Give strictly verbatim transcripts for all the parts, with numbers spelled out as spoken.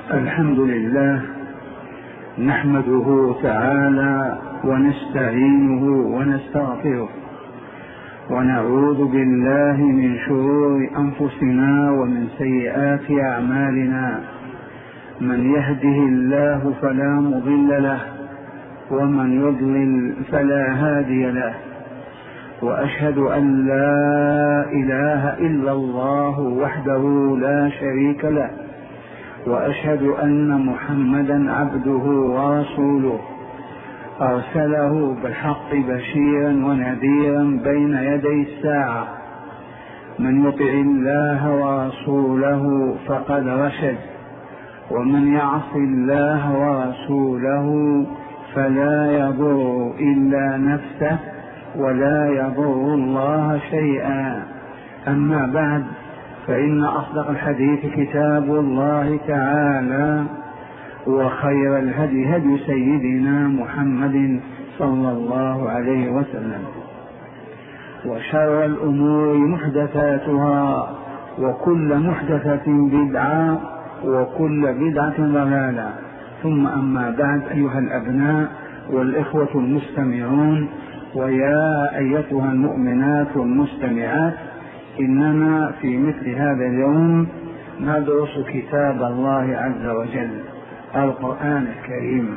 الحمد لله نحمده تعالى ونستعينه ونستغفره ونعوذ بالله من شرور أنفسنا ومن سيئات أعمالنا. من يهده الله فلا مضل له ومن يضلل فلا هادي له، وأشهد أن لا إله إلا الله وحده لا شريك له، وأشهد أن محمدا عبده ورسوله أرسله بالحق بشيرا ونذيرا بين يدي الساعة. من يطع الله ورسوله فقد رشد، ومن يعص الله ورسوله فلا يضر إلا نفسه ولا يضر الله شيئا. أما بعد، فإن أصدق الحديث كتاب الله تعالى، وخير الهدي هدي سيدنا محمد صلى الله عليه وسلم، وشر الأمور محدثاتها، وكل محدثة بدعة، وكل بدعة ضلالة. ثم أما بعد، أيها الأبناء والإخوة المستمعون، ويا أيتها المؤمنات المستمعات، إننا في مثل هذا اليوم ندرس كتاب الله عز وجل القرآن الكريم،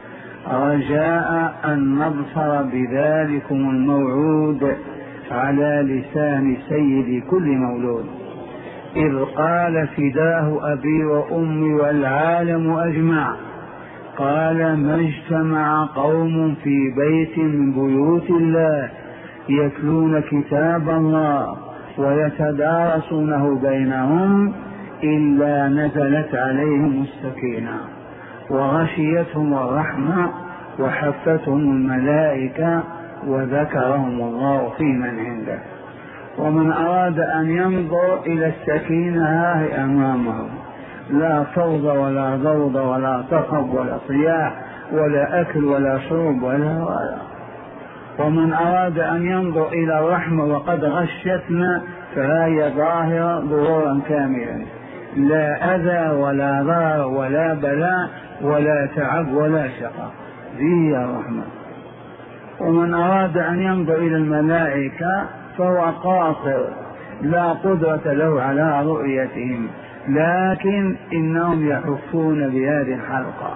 رجاء أن نبصر بذلكم الموعود على لسان سيد كل مولود، إذ قال: فداه أبي وأمي والعالم أجمع، قال: ما اجتمع قوم في بيت من بيوت الله يتلون كتاب الله ويتدارسونه بينهم إلا نزلت عليهم السكينة وغشيتهم الرحمة وحفتهم الملائكة وذكرهم الله في من عنده. ومن أراد أن ينظر إلى السكينة هي أمامه، لا فوضى ولا ضوض ولا صخب ولا صياح ولا أكل ولا شرب ولا ولا. ومن أراد أن ينظر إلى الرحمة وقد غشتنا فهي ظاهرة ظهورا كاملا، لا أذى ولا ضرر ولا بلاء ولا تعب ولا شقاء، ذي الرحمة. ومن أراد أن ينظر إلى الملائكة فهو قاصر، لا قدرة له على رؤيتهم، لكن إنهم يحفون بهذه الحلقة.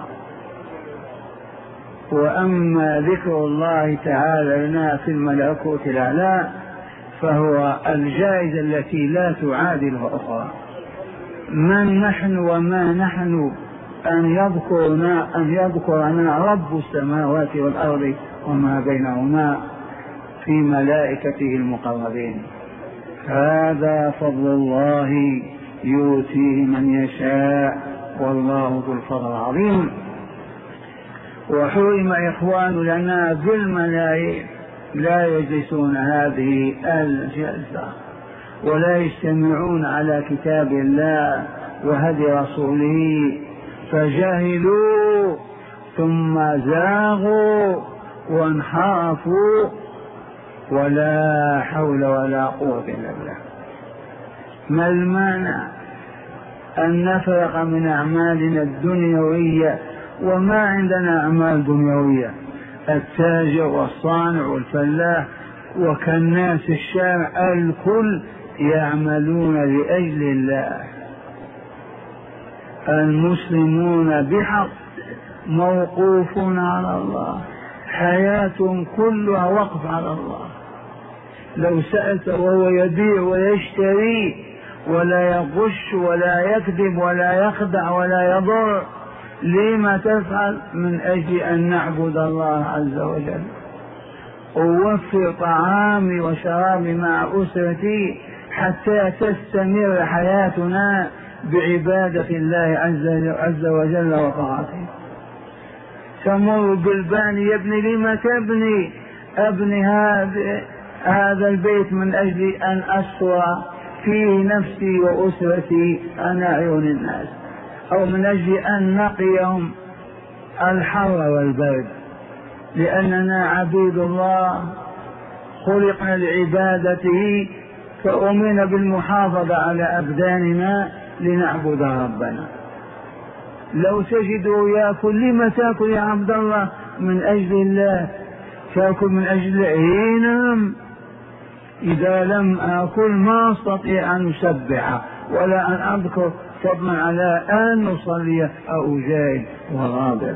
وأما ذكر الله تعالى لنا في الملكوت الأعلى فهو الجائزة التي لا تعادله أخرى. من نحن وما نحن أن يذكرنا أن يذكرنا رب السماوات والأرض وما بينهما في ملائكته المقربين. هذا فضل الله يؤتيه من يشاء، والله ذو الفضل العظيم. وحرم إخوان لنا بالملايين لا يجلسون هذه الجلسة ولا يجتمعون على كتاب الله وهدي رسوله، فجهلوا ثم زاغوا وانحرفوا، ولا حول ولا قوة إلا بالله. ما المانع أن نفرق من أعمالنا الدنيوية؟ وما عندنا أعمال دنيوية، التاجر والصانع والفلاح وكالناس الشارع الكل يعملون لأجل الله. المسلمون بحق موقوفون على الله، حياتهم كلها وقف على الله. لو سألت وهو يبيع ويشتري ولا يغش ولا يكذب ولا يخدع ولا يضر، لما تفعل؟ من أجل أن نعبد الله عز وجل. أوفر طعامي وشرابي مع أسرتي حتى تستمر حياتنا بعبادة الله عز وجل وطاعته. تمر بالباني: يا ابني لما تبني؟ أبني هذا هذا البيت من أجل أن أسوى فيه نفسي وأسرتي عن أعين الناس، أو من أجل أن نقيهم الحر والبرد، لأننا عبيد الله خلقنا لعبادته، فأمرنا بالمحافظة على أبداننا لنعبد ربنا. لو تجده يأكل، لما تأكل يا عبد الله؟ من أجل الله. تأكل من أجل الله؟ نعم. إذا لم آكل ما أستطيع أن أسبح ولا أن أذكر، فضلا على أن نصلي أو أجاهد وغاضب.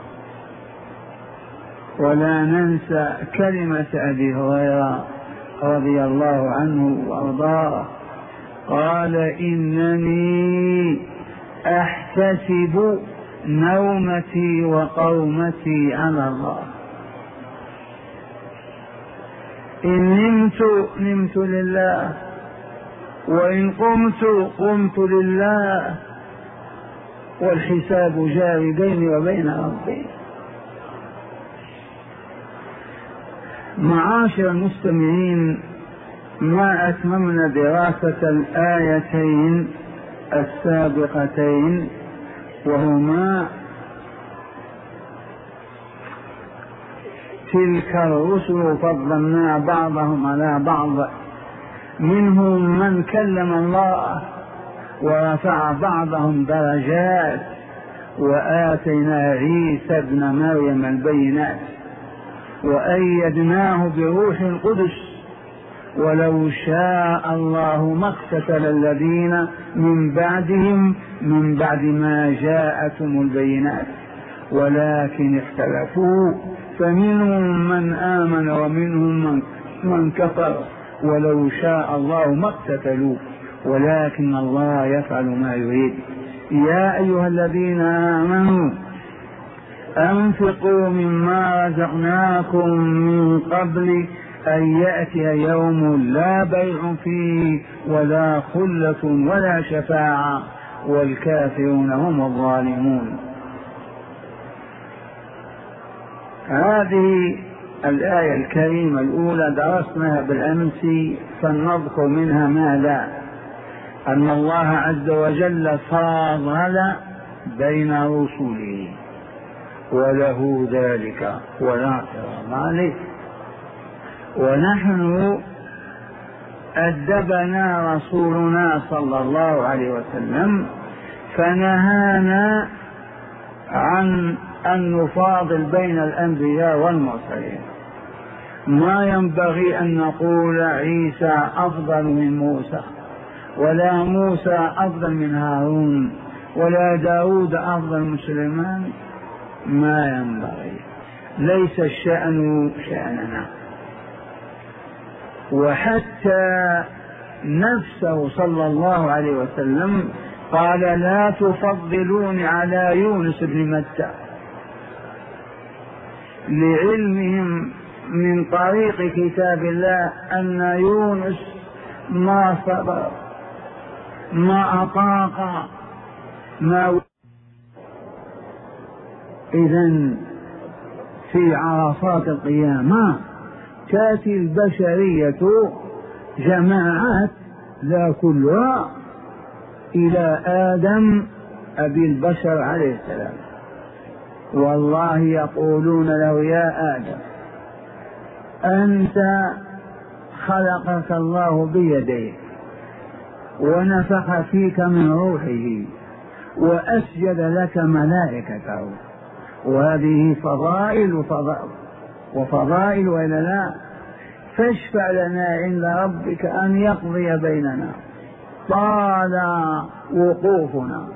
ولا ننسى كلمة أبي هريرة رضي الله عنه وأرضاه، قال: إنني أحتسب نومتي وقومتي على الله. إن نمت نمت لله، وإن قمت قمت لله، والحساب جاري بيني وبين ربي. معاشر المستمعين، ما أتممنا دراسة الآيتين السابقتين، وهما تلك الرسل فضلنا بعضهم على بعض، منهم من كلم الله ورفع بعضهم درجات، وآتينا عيسى ابن مريم البينات، وأيدناه بروح القدس، ولو شاء الله ما اقتتل الذين من بعدهم من بعد ما جاءتهم البينات ولكن اختلفوا، فمنهم من آمن ومنهم من, من كفر، ولو شاء الله ما اقتتلوا ولكن الله يفعل ما يريد. يا أيها الذين آمنوا أنفقوا مما رزقناكم من قبل أن يأتي يوم لا بيع فيه ولا خلة ولا شفاعة والكافرون هم الظالمون. هذه الآية الكريمة الأولى درسناها بالأمس، فلنذكر منها ماذا؟ أن الله عز وجل فاضل بين رسله وله ذلك ولا اعتراض عليه، ونحن أدبنا رسولنا صلى الله عليه وسلم فنهانا عن أن نفاضل بين الأنبياء والمرسلين. ما ينبغي أن نقول عيسى أفضل من موسى، ولا موسى أفضل من هارون، ولا داود أفضل من سليمان، ما ينبغي، ليس الشأن شأننا. وحتى نفسه صلى الله عليه وسلم قال: لا تفضلوني على يونس بن متى، لعلمهم من طريق كتاب الله أن يونس ما صبر، ما أطاق، ما إذن في عرصات القيامة تأتي البشرية جماعات لا كلها إلى آدم أبي البشر عليه السلام، والله يقولون له: يا آدم أنت خلقك الله بيديه ونفخ فيك من روحه وأسجد لك ملائكته، وهذه فضائل وفضائل وفضائل وإلا لا؟ فاشفع لنا عند ربك أن يقضي بيننا، طال وقوفنا.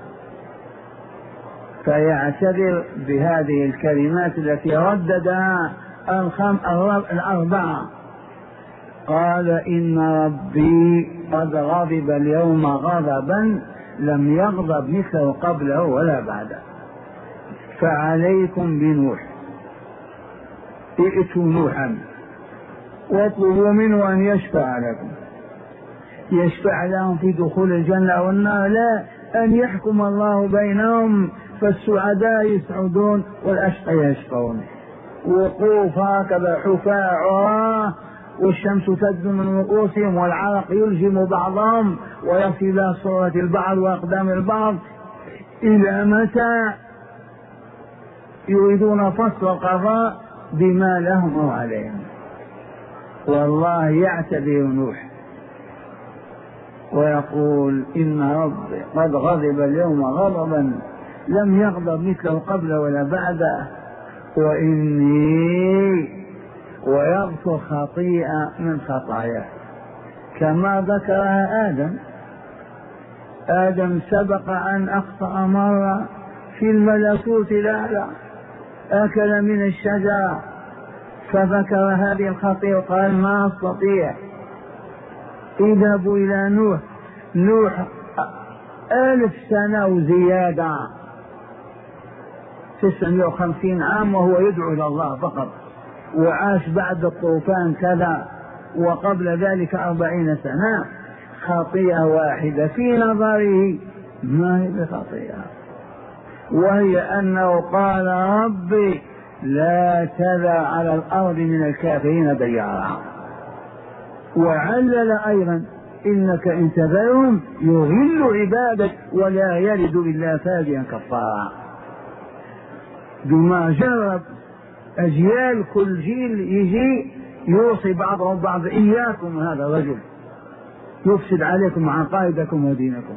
فيعتذر بهذه الكلمات التي رددها الأربعة. قال: إن ربي قد غضب اليوم غضبا لم يغضب مثله قبله ولا بعده، فعليكم بنوح، ائتوا نوحا واطلبوا منه أن يشفع لكم. يشفع لهم في دخول الجنة والنار؟ لا، أن يحكم الله بينهم، فالسعداء يسعدون والأشقياء يشقون. وقوف هكذا حفاعها، والشمس تدنو من رؤوسهم والعرق يلجم بعضهم ويصل إلى صورة البعض وأقدام البعض. إلى متى يريدون فصل القضاء بما لهم وعليهم؟ والله يعتذر نوح ويقول: إن ربي قد غضب اليوم غضبا لم يغضب مثله قبل ولا بعده. وإني ويغفر خطيئة من خطاياه كما ذكرها آدم. آدم سبق أن أخطأ مرة في الملكوت الأعلى، أكل من الشجرة فذكر هذه الخطيئة وقال ما أستطيع. اذهبوا إلى نوح، نوح ألف سنة وزيادة، تسعمائة وخمسين عام وهو يدعو إلى الله فقط، وعاش بعد الطوفان كذا، وقبل ذلك أربعين سنة. خطيئة واحدة في نظره ما هي بخطيئة، وهي أنه قال ربي لا تذر على الأرض من الكافرين ديارا. وعلل أيضا إنك إن تذرهم يضل عبادك ولا يلد إلا فاجرا كفارا. بما جرب أجيال، كل جيل يجي يوصي بعضهم بعض إياكم هذا الرجل يفسد عليكم عقائدكم ودينكم،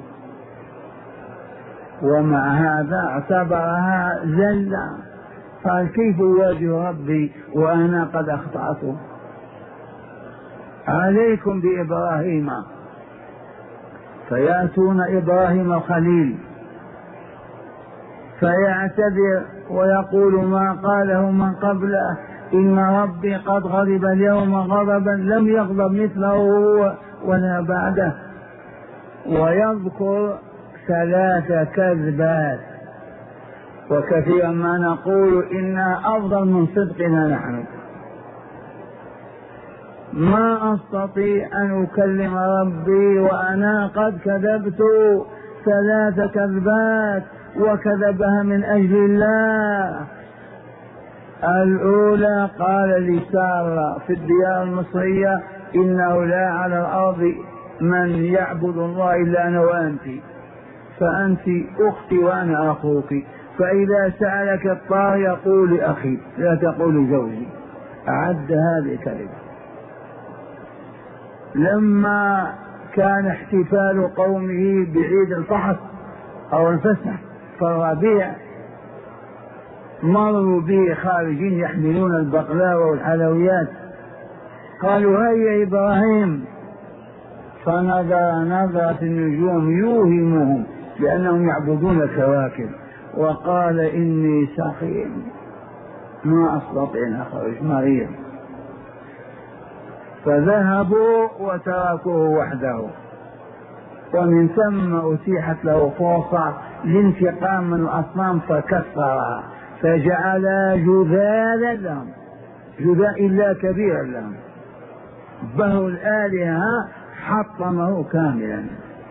ومع هذا اعتبرها زلة. قال كيف أواجه ربي وأنا قد أخطأت؟ عليكم بإبراهيم، فيأتون إبراهيم الخليل فيعتذر ويقول ما قاله من قبله، إن ربي قد غضب اليوم غضبا لم يغضب مثله هو ولا بعده. ويذكر ثلاث كذبات، وكثيرا ما نقول إنها أفضل من صدقنا نحن. ما أستطيع أن أكلم ربي وأنا قد كذبت ثلاث كذبات، وكذبها من أجل الله. الأولى قال لسارة في الديار المصرية إنه لا على الأرض من يعبد الله إلا أنا وأنت، فأنت أختي وأنا أخوك، فإذا سألك الطار يقول أخي لا تقول زوجي. أعد هذه الكلمة. لما كان احتفال قومه بعيد الفحص أو الفسح في الربيع، مروا به خارجين يحملون البقلاوة والحلويات، قالوا هيا إبراهيم، فنظر نظرة النجوم يوهمهم لأنهم يعبدون الكواكب، وقال إني سقيم ما أستطيع أن أخرج مريض. فذهبوا وتركوه وحده، ومن ثم أتيحت له فرصة لانتقام من الأصنام فكسرها فجعل جذاذا لهم، جذاذ إلا كبيرا لهم، به الآلهة حطمه كاملا.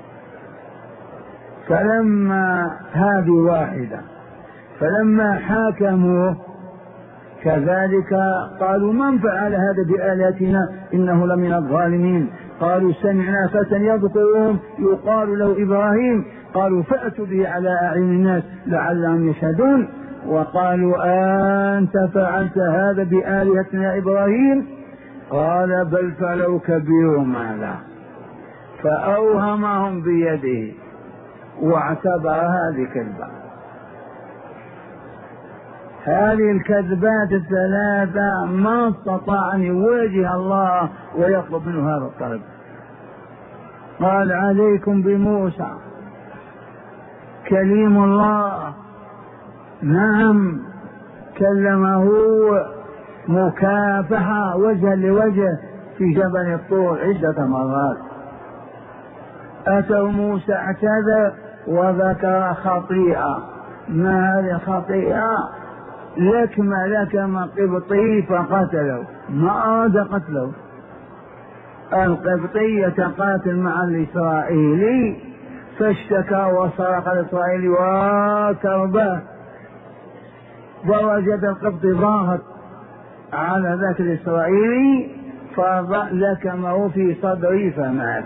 فلما هذه واحدة، فلما حاكموه كذلك قالوا من فعل هذا بآلهتنا إنه لمن الظالمين. قالوا سمعنا فتى يذكرهم يقال له إبراهيم، قالوا فأتوا به على أعين الناس لعلهم يشهدون. وقالوا أنت فعلت هذا بآلهتنا يا إبراهيم؟ قال بل فعلوا كبيرهم هذا، فأوهمهم بيده واعتبر هذه كذبة. هذه الكذبات الثلاثة ما استطاع أن يواجه الله ويطلب منه هذا الطلب. قال عليكم بموسى كليم الله، نعم كلمه مكافحة وجها لوجه في جبل الطور عدة مرات. أتوا موسى اعتذر وذكر خطيئة. ما هذه خطيئة؟ لكم لكم قبطي فقتله، ما أراد قتله. القبطي يتقاتل مع الإسرائيلي فاشتكى وصرخ الإسرائيلي وكربه، ووجد القبطي ضاغط على ذاك الإسرائيلي فلكمه في صدره فمات.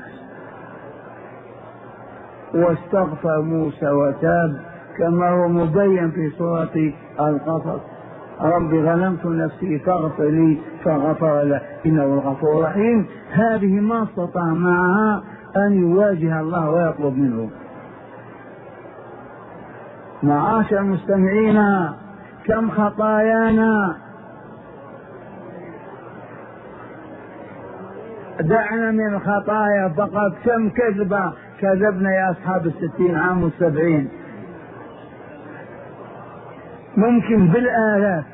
واستغفر موسى وتاب كما هو مبين في سورة القصص: رب ظلمت نفسي فاغفر لي فغفر له إنه الغفور الرحيم. هذه ما استطاع معها أن يواجه الله ويطلب منه. معاشر المستمعين كم خطايانا، دعنا من الخطايا فقط كم كذبة كذبنا يا أصحاب الستين عام والسبعين، ممكن بالآلاف.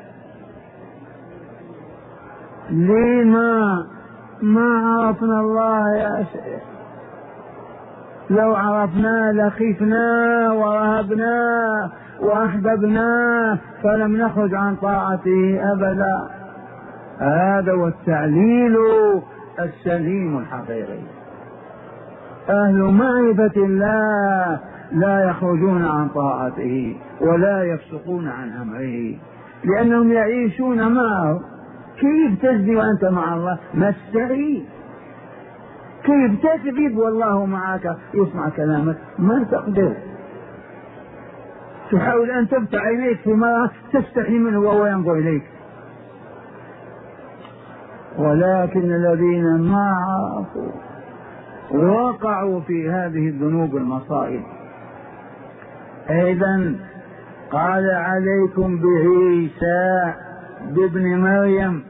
لما ما عرفنا الله يا شيخ؟ لو عرفناه لخفنا ورهبناه وأحببناه فلم نخرج عن طاعته أبدا. هذا هو التعليل السليم الحقيقي. أهل معرفة الله لا يخرجون عن طاعته ولا يفسقون عن أمره، لأنهم يعيشون معه. كيف تزني وأنت مع الله؟ مستحيل. كيف تكذب والله معك يسمع كلامك؟ ما تقدر. تحاول أن تفتح عينيك في مرة تستحي منه وهو ينظر إليك. ولكن الذين ما عرفوا وقعوا في هذه الذنوب المصائب. أيضا قال عليكم بعيسى بابن مريم،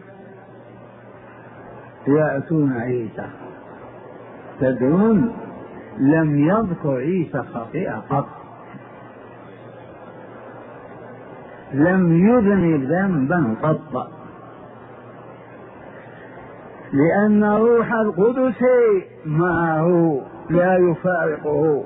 يأتون عيسى. تدرون لم يذكر عيسى خطيئة قط، لم يذنب ذنبا قط، لأن روح القدس معه لا يفارقه.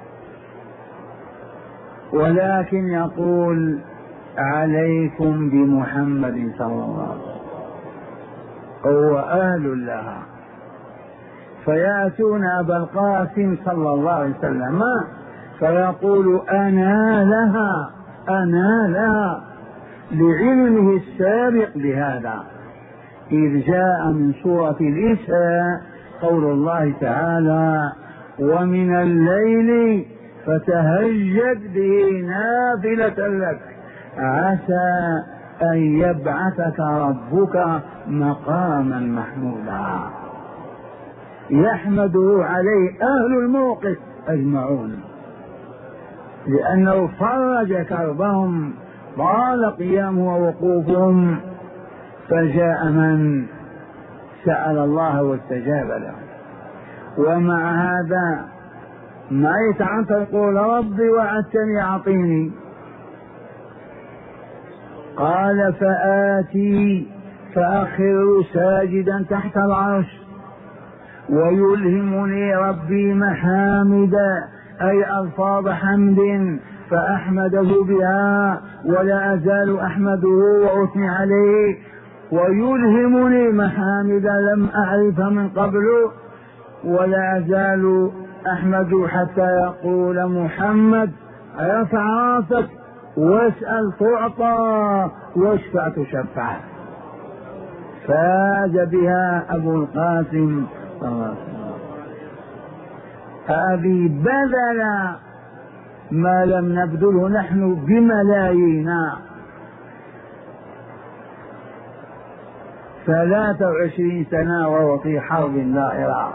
ولكن يقول عليكم بمحمد صلى الله عليه وسلم، هو أهل لها. فيأتون أبا القاسم صلى الله عليه وسلم فيقول أنا لها أنا لها، لعلمه السابق بهذا، إذ جاء من سورة الإسراء قول الله تعالى ومن الليل فتهجد به نافلة لك عسى أن يبعثك ربك مقاما محمودا. يحمده عليه أهل الموقف أجمعون، لأنه فرج كربهم طال قيامه ووقوفهم. فجاء من سأل الله واستجاب له، ومع هذا ما يتعنت يقول ربي وعدتني أعطيني. قال فآتي فأخر ساجدا تحت العرش ويلهمني ربي محامد، أي ألفاظ حمد فأحمده بها ولا أزال أحمده وأثني عليه، ويلهمني محامد لم أعرف من قبل ولا أزال أحمد، حتى يقول محمد ارفع راسك واسأل تعطى واشفع تشفع. فاز بها أبو القاسم صلى الله عليه وسلم. هذه بذل ما لم نبذله نحن بملايينا. ثلاثة وعشرين سنة وهو في حرب دائرة،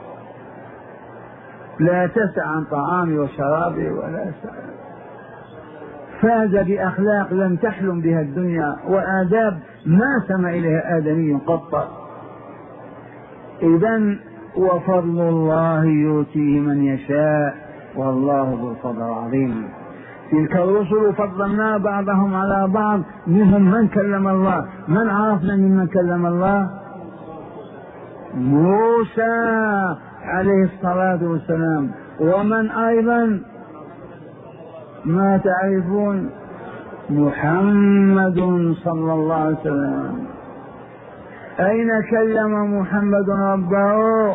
لا تسع عن طعامي وشرابي ولا سعى. فاز بأخلاق لم تحلم بها الدنيا وآداب ما سمع إليها آدمي قط. إذن وفضل الله يؤتيه من يشاء والله ذو الفضل العظيم. تلك الرسل فضلنا بعضهم على بعض، منهم من كلم الله. من عرفنا ممن كلم الله؟ موسى عليه الصلاة والسلام. ومن أيضا ما تعرفون؟ محمد صلى الله عليه وسلم. أين كلم محمد ربه؟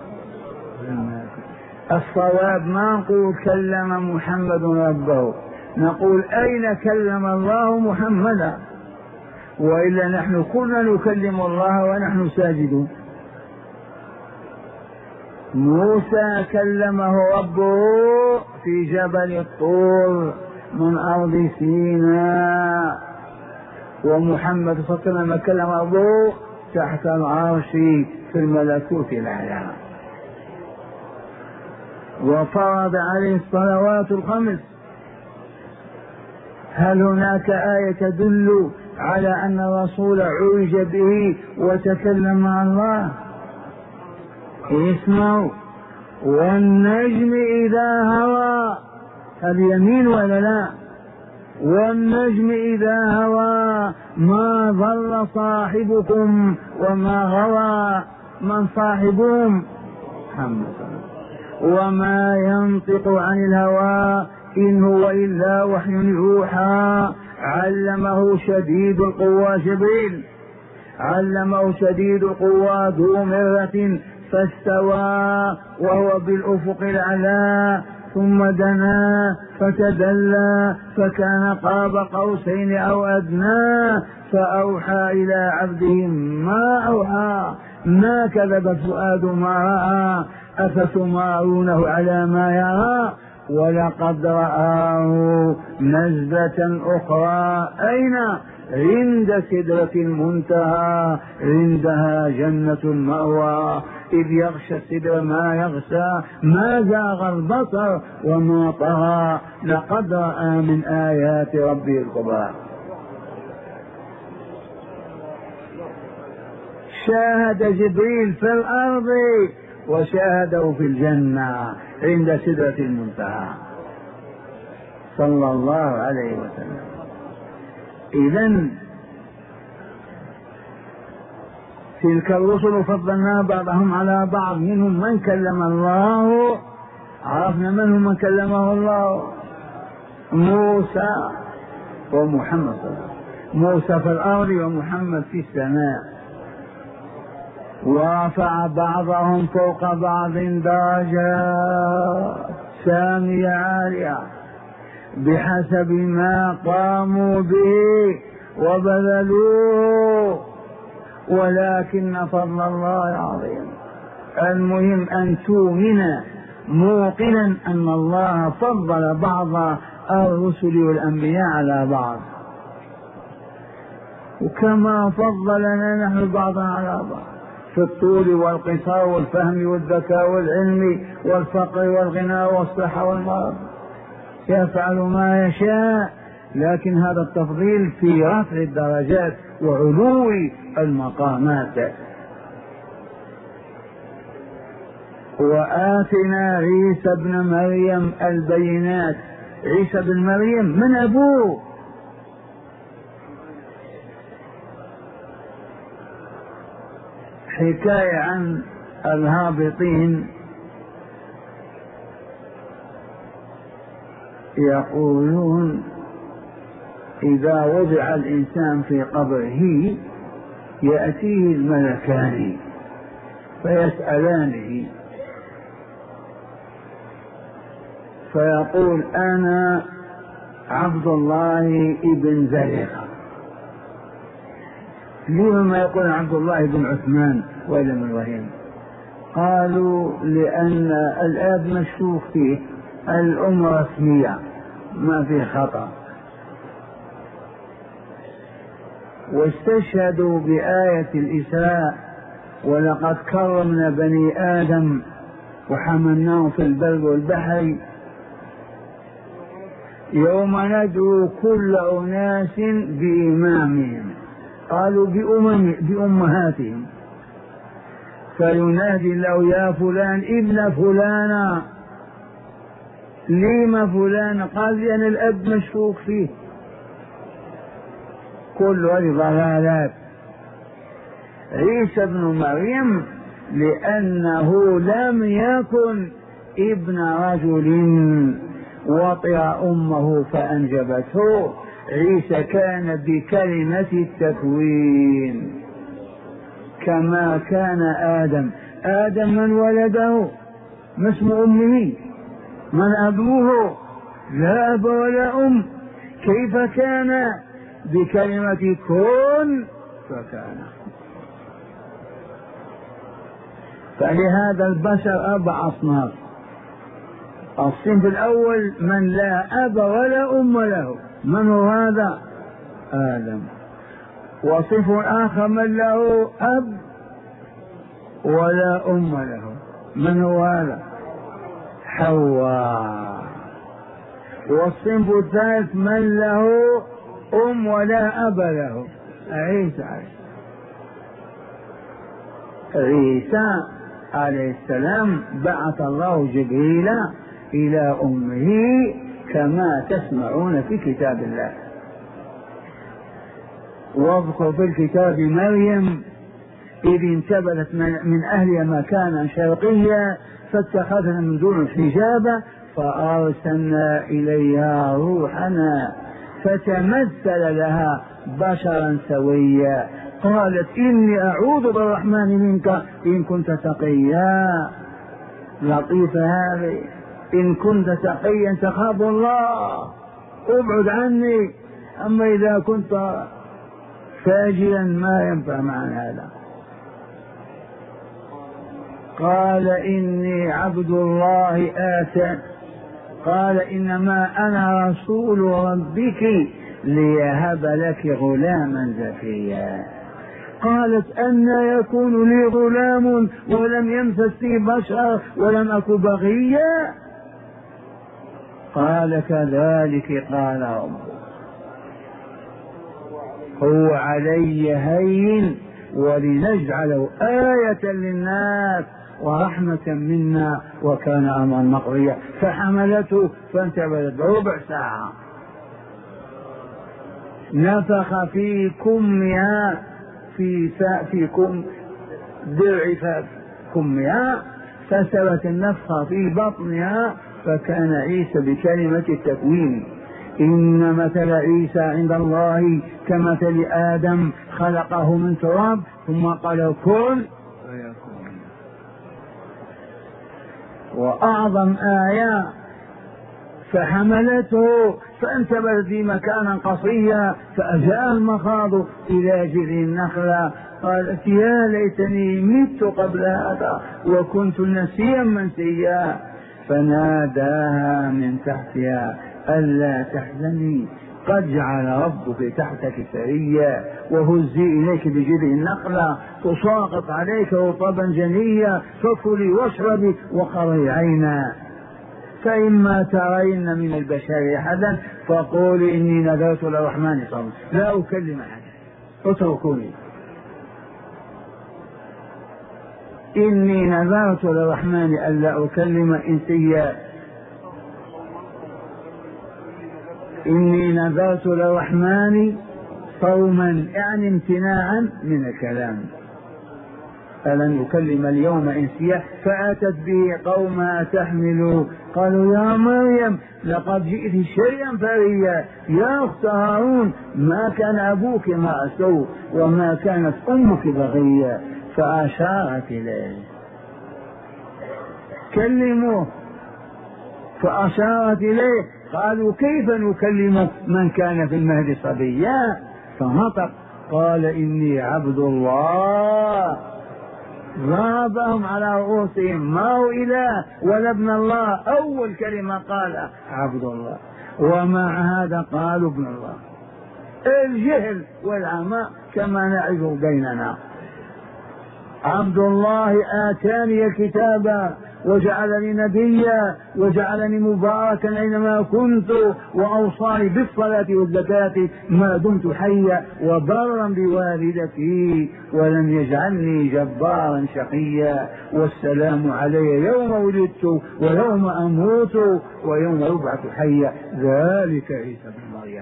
الصواب ما نقول كلم محمد ربه، نقول أين كلم الله محمدا، وإلا نحن كنا نكلم الله ونحن ساجدون. موسى كلمه ربه في جبل الطور من أرض سيناء، ومحمد صلى الله عليه وسلم كلم ربه تحت العرش في الملكوت الأعلى. وفرض عليه الصلوات الخمس هل هناك آية تدل على أن الرسول عرج به وتكلم مع الله؟ اسمعوا: والنجم إذا هوى، هل يمين ولا لا؟ والنجم إذا هوى ما ضل صاحبكم وما غوى. من صاحبهم؟ محمد. وما ينطق عن الهوى إن هو إلا وحي يوحى. علمه شديد القوى جبريل، علمه شديد القوى ذو مرة فاستوى وهو بالأفق الأعلى ثم دنا فتدلى فكان قاب قوسين أو أدنى فأوحى إلى عبده ما أوحى ما كذب فؤاد ما رأى أفتمارونه على ما يرى ولقد رآه نزلة أخرى. أين؟ عند سدرة المنتهى، عندها جنة المأوى. إذ يغشى السدر ما يغشى ما زاغ البصر وما طغى لقد رأى من آيات ربه الكبرى. شاهد جبريل في الأرض وشاهده في الجنة عند سدرة المنتهى صلى الله عليه وسلم. إذن تلك الرسل فضلنا بعضهم على بعض، منهم من كلم الله، عرفنا منهم من كلمه الله، موسى ومحمد صلى الله عليه وسلم. موسى في الأرض ومحمد في السماء. ورفع بعضهم فوق بعض درجات سامية عالية بحسب ما قاموا به وبذلوه، ولكن فضل الله عظيم. المهم أن تؤمن موقنا أن الله فضل بعض الرسل والأنبياء على بعض، وكما فضلنا نحن بعضا على بعض في الطول والقصار والفهم والذكاء والعلم والفقر والغنى والصحة والمرض، يفعل ما يشاء، لكن هذا التفضيل في رفع الدرجات وعلو المقامات. وآتنا عيسى ابن مريم البينات. عيسى بن مريم من أبوه؟ حكاية عن الهابطين يقولون إذا وضع الإنسان في قبره يأتيه الملكان فيسألانه فيقول أنا عبد الله ابن زلقة. لما يقول عبد الله بن عثمان ولا من رهين؟ قالوا لأن الآب مشكوك فيه، الأم رسمية ما في خطأ. واستشهدوا بآية الإسراء ولقد كرمنا بني آدم وحملناهم في البر والبحر يوم ندعو كل أناس بإمامهم، قالوا بأمم بأمهاتهم، فينادي له يا فلان ابن فلانا، لما فلان؟ قال لأن الأب مشكوك فيه. كل هذه ضلالات. عيسى ابن مريم لأنه لم يكن ابن رجل وطئ أمه فأنجبته، عيسى كان بكلمة التكوين كما كان آدم. آدم من ولده؟ ما اسم أمه؟ من أبوه؟ لا أب ولا أم. كيف كان؟ بكلمة كن فكان. فلهذا البشر أربع أصناف. الصنف الأول من لا أب ولا أم له، من هو هذا؟ آدم. وصنف آخر من له أب ولا أم له، من هو هذا؟ حواء. والصنف الثالث من له أم ولا أب له، عيسى عيسى عليه السلام بعث الله جبريل إلى أمه كما تسمعون في كتاب الله. واذكر في الكتاب مريم إذ انتبذت من أهلها مكانا شرقيا فاتخذنا من دون حجابا فأرسلنا إليها روحنا فتمثل لها بشرا سويا قالت إني أعوذ بالرحمن منك إن كنت تقيا. لطيفة هذه، إن كنت تقيا تخاف الله ابعد عني، أما إذا كنت فاجرا ما ينفع معنا هذا. قال إني عبد الله آتى قال إنما أنا رسول ربك ليهب لك غلاما زكيا. قالت أن يكون لي غلام ولم يمسسني بشر ولم أك بغيا. قال كذلك قال ربك هو علي هين ولنجعله آية للناس ورحمة منا وكان أمرا مقضيا. فحملته فانتبذت ربع ساعة نفخ في كمها في في كم درع كمها فسبت النفخة في بطنها فكان عيسى بكلمة التكوين. إن مثل عيسى عند الله كمثل آدم خلقه من تراب ثم قال كن فيكون. وأعظم آية فحملته فانتبذت في مكانا قصيا فأجاء المخاض إلى جذع النخلة قالت يا ليتني مت قبل هذا وكنت نسيا منسيا. فناداها من تحتها ألا تحزني قد جعل ربك تحتك سريا وهزي إليك بجذع النخلة تساقط عليك رطبا جنيا فكلي واشربي وقري عينا فإما ترين من البشر أحدا فقولي إني نذرت للرحمن صوما لا أكلم أحدا اتركوني إني نذرت للرحمن ألا أكلم إنسيا إني نذرت للرحمن صوما يعني امتناعا من الكلام فلن يكلم اليوم إنسيا. فأتت به قومها تحمل قالوا يا مريم لقد جئت شيئا فريا يا أخت هارون ما كان أبوك مع سوء وما كانت أمك بغيا. فأشارت إليه كلموه فأشارت إليه قالوا كيف نكلم من كان في المهد صبيا فنطق قال إني عبد الله. ضربهم على رؤوسهم ما هو إله ولا ابن الله. أول كلمة قال عبد الله ومع هذا قالوا ابن الله. الجهل والعمى كما نعرف بيننا. عبد الله آتاني الكتاب وجعلني نبيا وجعلني مباركا أينما كنت وأوصاني بالصلاة والزكاة ما دمت حيا وبرا بوالدتي ولم يجعلني جبارا شقيا والسلام علي يوم ولدت ويوم أموت ويوم أبعث حيا ذلك عيسى بن مريم.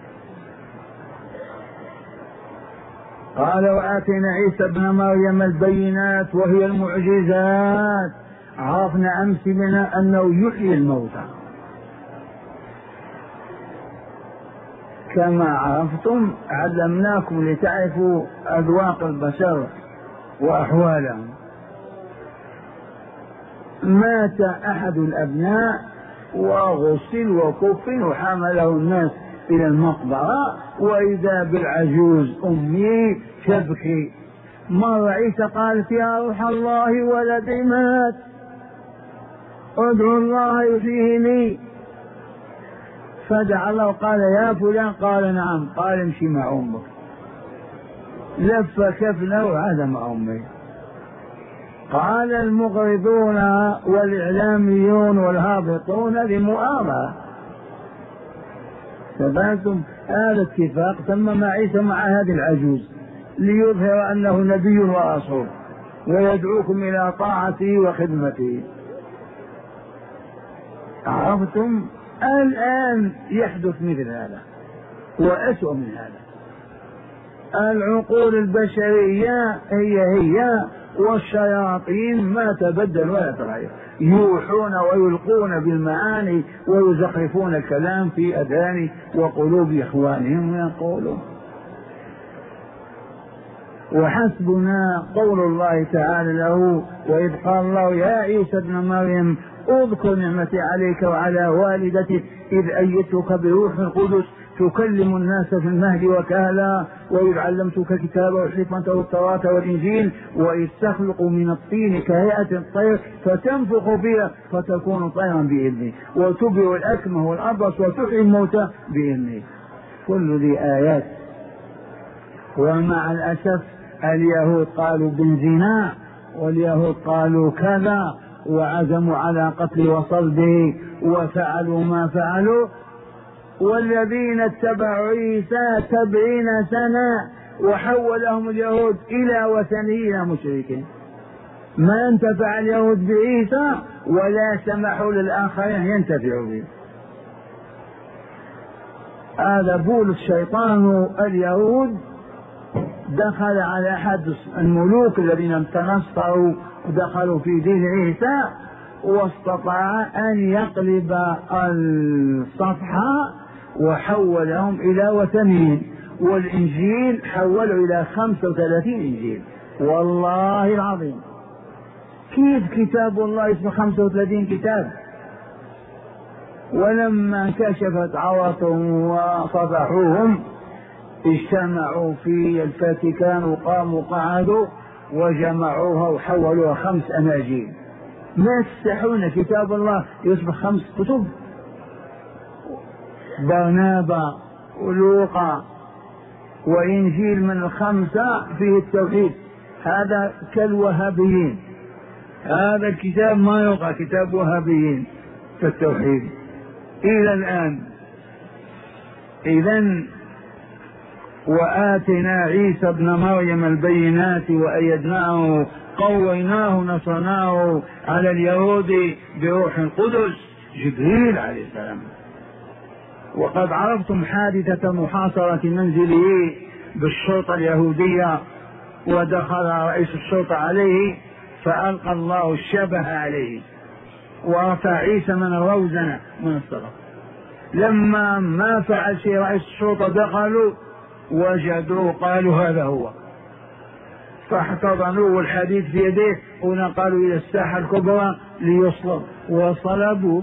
قال وآتينا عيسى ابن مريم البينات وهي المعجزات. عرفنا أمس منها أنه يحيي الموتى كما عرفتم علمناكم لتعرفوا أذواق البشر وأحوالهم. مات أحد الأبناء وغسل وكفن وحمله الناس إلى المقبرة وإذا بالعجوز أمي تبكي. مر عيسى قالت يا روح الله ولدي مات ادعو الله يحييني. فدعا الله قال يا فلان قال نعم. قال امشي مع أمك. لف كفنه وعاد مع أمه. قال المغرضون والإعلاميون والهابطون لمؤامرة ثباتم. هذا اتفاق تم مع عيسى مع هذه العجوز ليظهر أنه نبي ورسول ويدعوكم إلى طاعته وخدمته. عرفتم؟ الآن يحدث مثل هذا وأسوأ من هذا. العقول البشرية هي هي والشياطين ما تبدل ولا تغير، يوحون ويلقون بالمعاني ويزخرفون الكلام في أذهان وقلوب إخوانهم ويقولون. وحسبنا قول الله تعالى له: وإذ قال الله يا عيسى ابن مريم اذكر نعمتي عليك وعلى والدتك إذ أيدتك بروح القدس تكلم الناس في المهد وكهلا وإذ علمتك الكتاب والحكمة والتوراة والإنجيل وإذ تخلق من الطين كهيئة الطير فتنفخ فيها فتكون طيرا بإذنه وتبرئ الأكمه والأبرص وتحيي الموتى بإذنه. كل ذي آيات. ومع الأسف اليهود قالوا بالزنا واليهود قالوا كذا وعزموا على قتل وصلبه وفعلوا ما فعلوا، والذين اتبعوا عيسى سبعين سنة وحولهم اليهود إلى وثنيين مشركين. ما انتفع اليهود بعيسى ولا سمحوا للآخرين ينتفعوا به. هذا بول الشيطان. اليهود دخل على أحد الملوك الذين تنصروا ودخلوا في دين عيسى واستطاع أن يقلب الصفحة وحولهم إلى وثنيين، والإنجيل حولوا إلى خمسة وثلاثين إنجيل. والله العظيم كيف كتاب الله اسمه خمسة وثلاثين كتاب؟ ولما انكشفت عورتهم وفضحوهم اجتمعوا في الفاتيكان وقاموا قعدوا وجمعوها وحولوها خمس أناجيل. ما يستحون كتاب الله يصبح خمس كتب. برنابا ولوقا وإنجيل من الخمسة فيه التوحيد. هذا كالوهابيين. هذا الكتاب ما يقع كتاب وهابيين في التوحيد إلى الآن. إذن وآتنا عيسى ابن مريم البينات وأيدناه قويناه نصرناه على اليهود بروح القدس جبريل عليه السلام. وقد عرفتم حادثة محاصرة منزله بالشرطة اليهودية، ودخل رئيس الشرطة عليه فألقى الله الشبه عليه ورفع عيسى من الروزنة من الصلاة. لما ما فعل شيء رئيس الشرطة دخلوا وجدوا قالوا هذا هو، فاحتضنوه والحديث في يديه ونقلوا إلى الساحة الكبرى ليصلب وصلبوه.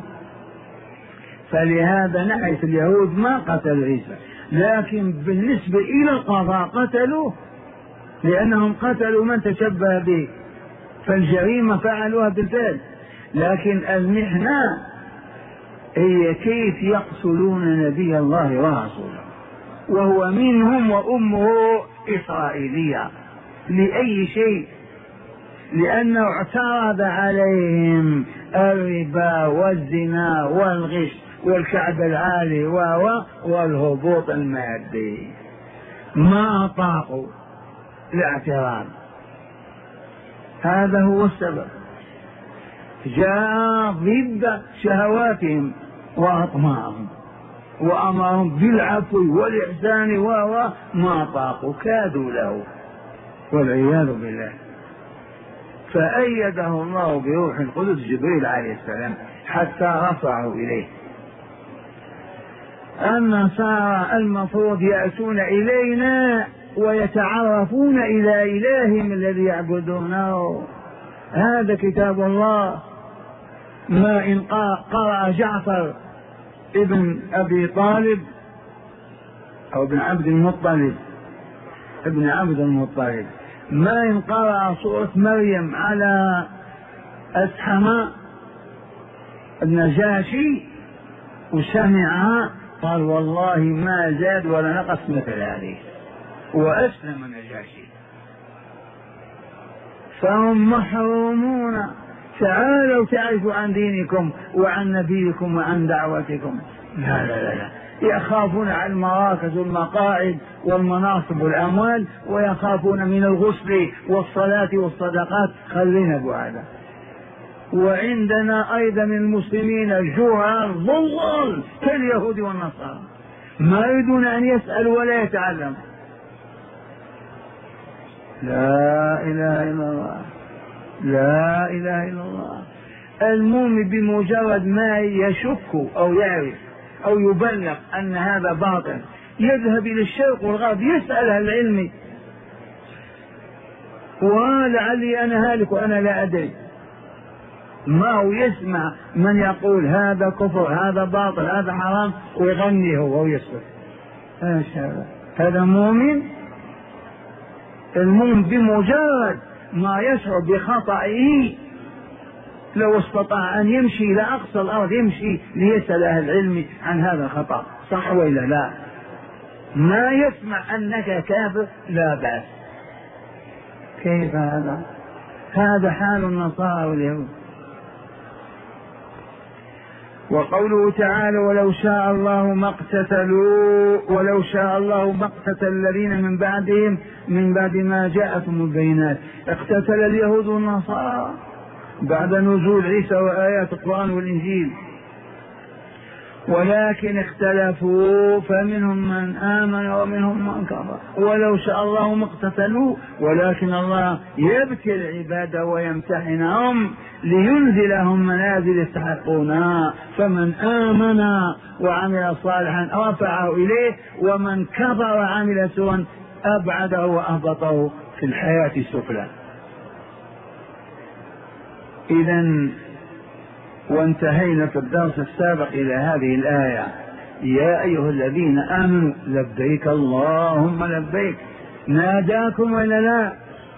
فلهذا نحيث اليهود ما قتلوا عيسى، لكن بالنسبة إلى القضاء قتلوه لأنهم قتلوا من تشبه به، فالجريمة فعلوها بالفعل. لكن المحنة هي كيف يقتلون نبي الله ورسوله وهو منهم وأمه إسرائيلية. لأي شيء؟ لأنه اعترض عليهم الربا والزنا والغش والكعب العالي والهبوط المادي، ما طاقوا الاعتراض. هذا هو السبب. جاء ضد شهواتهم وأطماعهم وأمرهم بالعفو والإحسان وما طاقوا، كادوا له والعياذ بالله. فأيده الله بروح القدس جبريل عليه السلام حتى رفعوا إليه. النصارى المفروض يأتون إلينا ويتعرفون إلى إلههم الذي يعبدونه. هذا كتاب الله. ما إن قرأ جعفر ابن أبي طالب أو ابن عبد المطلب ابن عبد المطلب ما إن قرأ سورة مريم على أسحم النجاشي وسمعها قال والله ما زاد ولا نقص مثل هذه، وأسلم النجاشي. فهم محرومون. تعالوا تعرفوا عن دينكم وعن نبيكم وعن دعوتكم. لا لا لا, لا. يخافون على المراكز والمقاعد والمناصب والأموال، ويخافون من الغسل والصلاة والصدقات. خلينا بهذا. وعندنا أيضا المسلمين الجهال ضلال كاليهود والنصارى، ما يريدون أن يسألوا ولا يتعلموا. لا إله إلا الله، لا إله إلا الله. المؤمن بمجرد ما يشك أو يعرف أو يبلغ أن هذا باطل يذهب إلى الشرق والغرب يسأل أهل العلم، ولعلي أنا هالك وأنا لا أدري. ما هو يسمع من يقول هذا كفر هذا باطل هذا حرام ويغني هو ويسكت. هذا مؤمن؟ المؤمن بمجرد ما يشعر بخطئه لو استطاع أن يمشي إلى أقصى الأرض يمشي ليسأل أهل العلم عن هذا الخطأ، صح ولا لا؟ ما يسمع أنك كافر لا بأس. كيف هذا؟ هذا حال النصارى واليهود. وقوله تعالى ولو شاء الله ما اقتتلوا ولو شاء الله ما اقتتل الذين من بعدهم من بعد ما جاءتهم البينات. اقتتل اليهود والنصارى بعد نزول عيسى وآيات القرآن والإنجيل، ولكن اختلفوا فمنهم من آمن ومنهم من كفر. ولو شاء الله ما اقتتلوا، ولكن الله يبتلي العباد ويمتحنهم لينزلهم منازل يستحقونها، فمن آمن وعمل صالحا رفعه إليه، ومن كفر وعمل سوءا أبعده وأهبطه في الحياة السفلى. إذن وانتهينا في الدرس السابق إلى هذه الآية: يا أيها الذين آمنوا لبيك اللهم لبيك. ناداكم ولا لا؟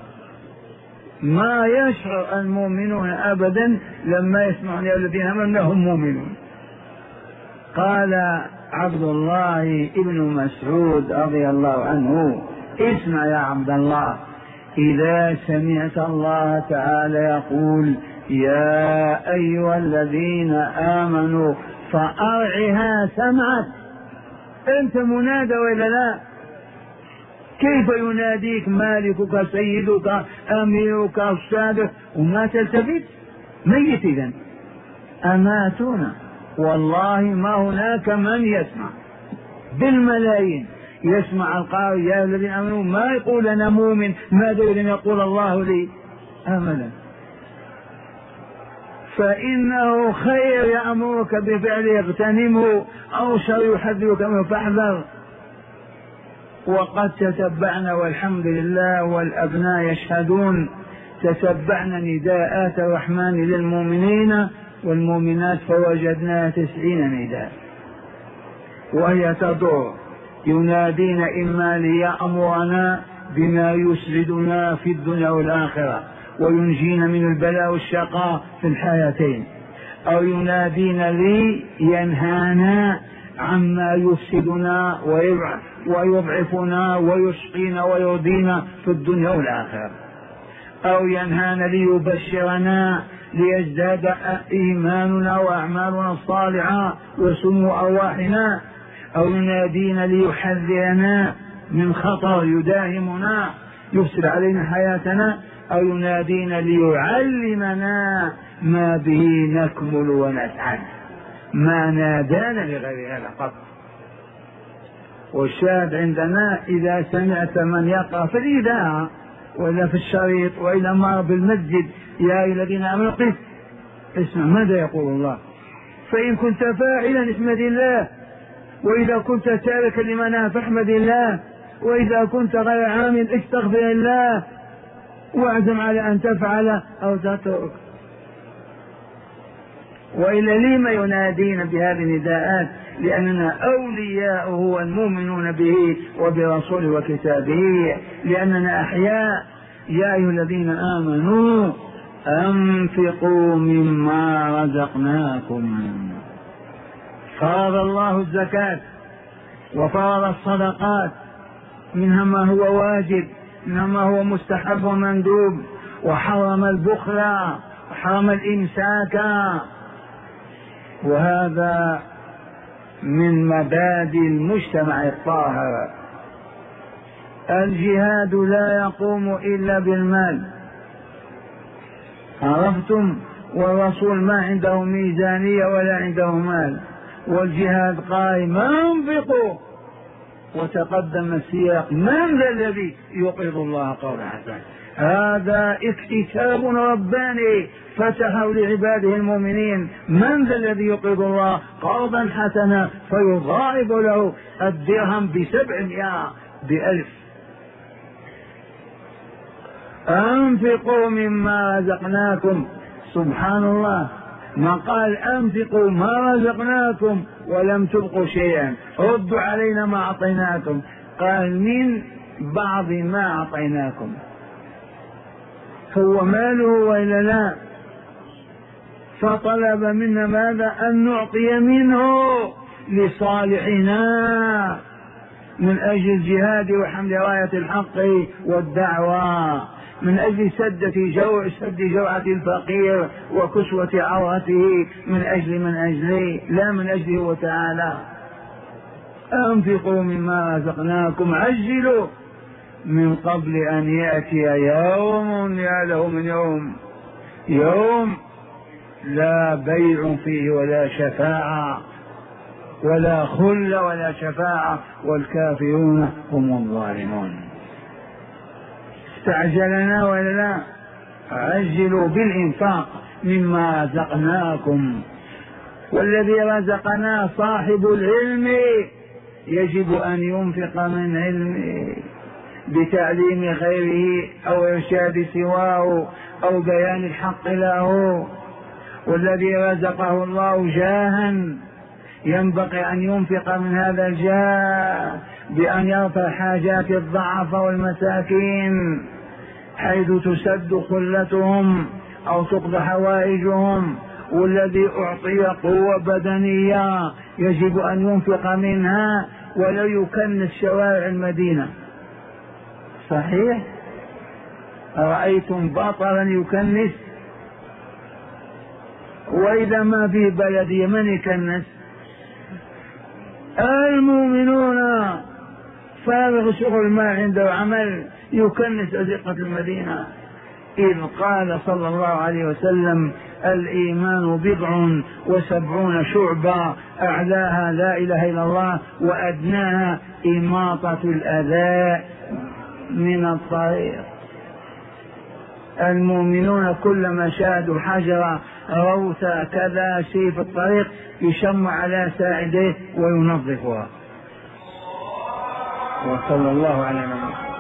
ما يشعر المؤمنون أبدا لما يسمعون يا الذين آمنوا أنهم مؤمنون. قال عبد الله ابن مسعود رضي الله عنه: اسمع يا عبد الله، إذا سمعت الله تعالى يقول يا أيها الذين آمنوا فأرعها سمعك. أنت منادى ولا لا؟ كيف يناديك مالكك سيدك أميرك أستاذك وما تلتفت؟ ميت. إذن أماتنا والله ما هناك من يسمع، بالملايين يسمع القارئ يا الذين آمنوا، ما يقول أنا مؤمن، ماذا يريد أن يقول الله لي أملا؟ فإنه خير يأمرك بفعله اغتنمه، أو شر يحذرك منه فاحذر. وقد تتبعنا والحمد لله والأبناء يشهدون، تتبعنا نداءات الرحمن للمؤمنين والمؤمنات فوجدنا تسعين نداء، وهي تدور ينادينا إما ليأمرنا بما يسعدنا في الدنيا والآخرة وينجينا من البلاء والشقاء في الحياتين، أو ينادينا لينهانا عما يفسدنا ويضعفنا ويشقينا ويرضينا في الدنيا والآخرة، أو ينهانا ليبشرنا ليزداد إيماننا وأعمالنا الصالحة وسمو أرواحنا، أو ينادينا ليحذرنا من خطر يداهمنا يفسد علينا حياتنا، أو ينادينا ليعلمنا ما به نكمل ونسعد. ما نادانا لغير هذا قط. والشاهد عندنا إذا سمعت من يقرأ في الإذاعة وإلا في الشريط وإلا مر بالمسجد يا أيها الذين آمنوا قف اسمع ماذا يقول الله، فإن كنت فاعلا احمد الله، وإذا كنت تاركا لما نهى فاحمد الله، وإذا كنت غير عامل استغفر الله واعزم على أن تفعل أو تترك. وإلا لما ينادينا بهذه النداءات؟ لأننا أولياؤه والمؤمنون به وبرسوله وكتابه، لأننا أحياء. يا أيها الذين آمنوا أنفقوا مما رزقناكم. فرض الله الزكاة وفرض الصدقات، منها ما هو واجب منها ما هو مستحب ومندوب، وحرم البخل وحرم الإمساك. وهذا من مبادئ المجتمع الطاهر. الجهاد لا يقوم إلا بالمال، عرفتم؟ والرسول ما عنده ميزانية ولا عنده مال، والجهاد قائم انفقوا، وتقدم السياق من ذا الذي يقرض الله قرضا حسنا. هذا اكتتاب رباني فتحه لعباده المؤمنين. من ذا الذي يقرض الله قرضا حسنا فيضاعف له الدرهم بسبعمائة بألف. أنفقوا مما رزقناكم، سبحان الله، ما قال أنفقوا ما رزقناكم ولم تبقوا شيئا، ردوا علينا ما أعطيناكم، قال من بعض ما أعطيناكم. هو ماله وإلا لا؟ فطلب منا ماذا؟ أن نعطي منه لصالحنا من أجل الجهاد وحمل راية الحق والدعوة، من أجل سد جوع سد جوعة الفقير وكسوة عورته، من أجل من أجله لا من أجله وتعالى. أنفقوا مما رزقناكم عجلوا من قبل أن يأتي يوم يا له من يوم، يوم لا بيع فيه ولا شفاعة ولا خل ولا شفاعة والكافرون هم الظالمون. استعجلنا ولا لا؟ عجلوا بالإنفاق مما رزقناكم، والذي رزقنا صاحب العلم يجب أن ينفق من علمه بتعليم غيره أو إرشاد سواه أو بيان الحق له. والذي رزقه الله جاها ينبغي أن ينفق من هذا الجاه بأن يرفع حاجات الضعف والمساكين حيث تسد خلتهم أو تقضى حوائجهم. والذي أعطي قوة بدنية يجب أن ينفق منها ولا يكنس شوارع المدينة. صحيح؟ أرأيتم بطلا يكنس؟ وإذا ما في بلدية من يكنس؟ المؤمنون فارغ شغل ما عنده عمل يكنس أزقة المدينة. إذ قال صلى الله عليه وسلم الإيمان بضع وسبعون شعبة أعلاها لا إله إلا الله وأدناها إماطة الأذى من الطريق. المؤمنون كلما شاهدوا حجرا روثا كذا شيء في الطريق يشم على ساعديه وينظفها. وصلى الله على محمد.